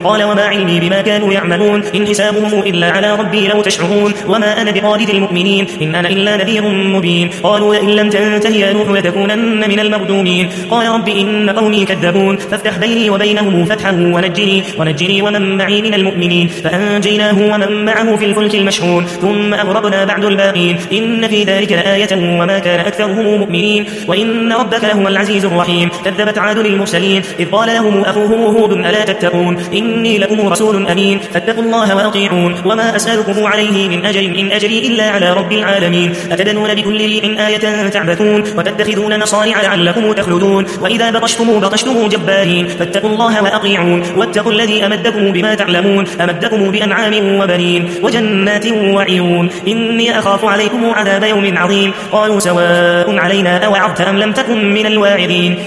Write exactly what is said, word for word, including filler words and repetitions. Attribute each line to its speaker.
Speaker 1: قال وما علمي بما كانوا يعملون إن حسابهم إلا على ربي لو تشعرون وما أنا بطارد المؤمنين إن أنا إلا نذير مبين قالوا لئن لم تنته يا نوح لتكونن من المرجومين قال رب إن قومي كذبون فافتح بيني وبينهم فتحا ونجني ونجني ومن معي من المؤمنين فأنجيناه ومن معه في الفلك المشحون ثم أغرقنا بعد الباقين إن في ذلك لآية وما كان أكثرهم مؤمنين وإن ربك لهو العزيز الرحيم كذبت عاد للمرسلين إذ قال لهم أخوهم هود ألا تتقون إني لكم رسول أمين فاتقوا الله وأطيعون وما أسألكم عليه من أجر إن أجري إلا على رب العالمين أتدنون بكل ريح آية تعبثون وتتخذون مصانع لعلكم تخلدون وإذا بطشتم بطشتم جبارين فاتقوا الله وأطيعون واتقوا الذي أمدكم بما تعلمون أمدكم بأنعام وبنين وجنات وعيون إني أخاف عليكم عذاب يوم عظيم قالوا سواء علينا أوعظت أم لم تكن من الواعظين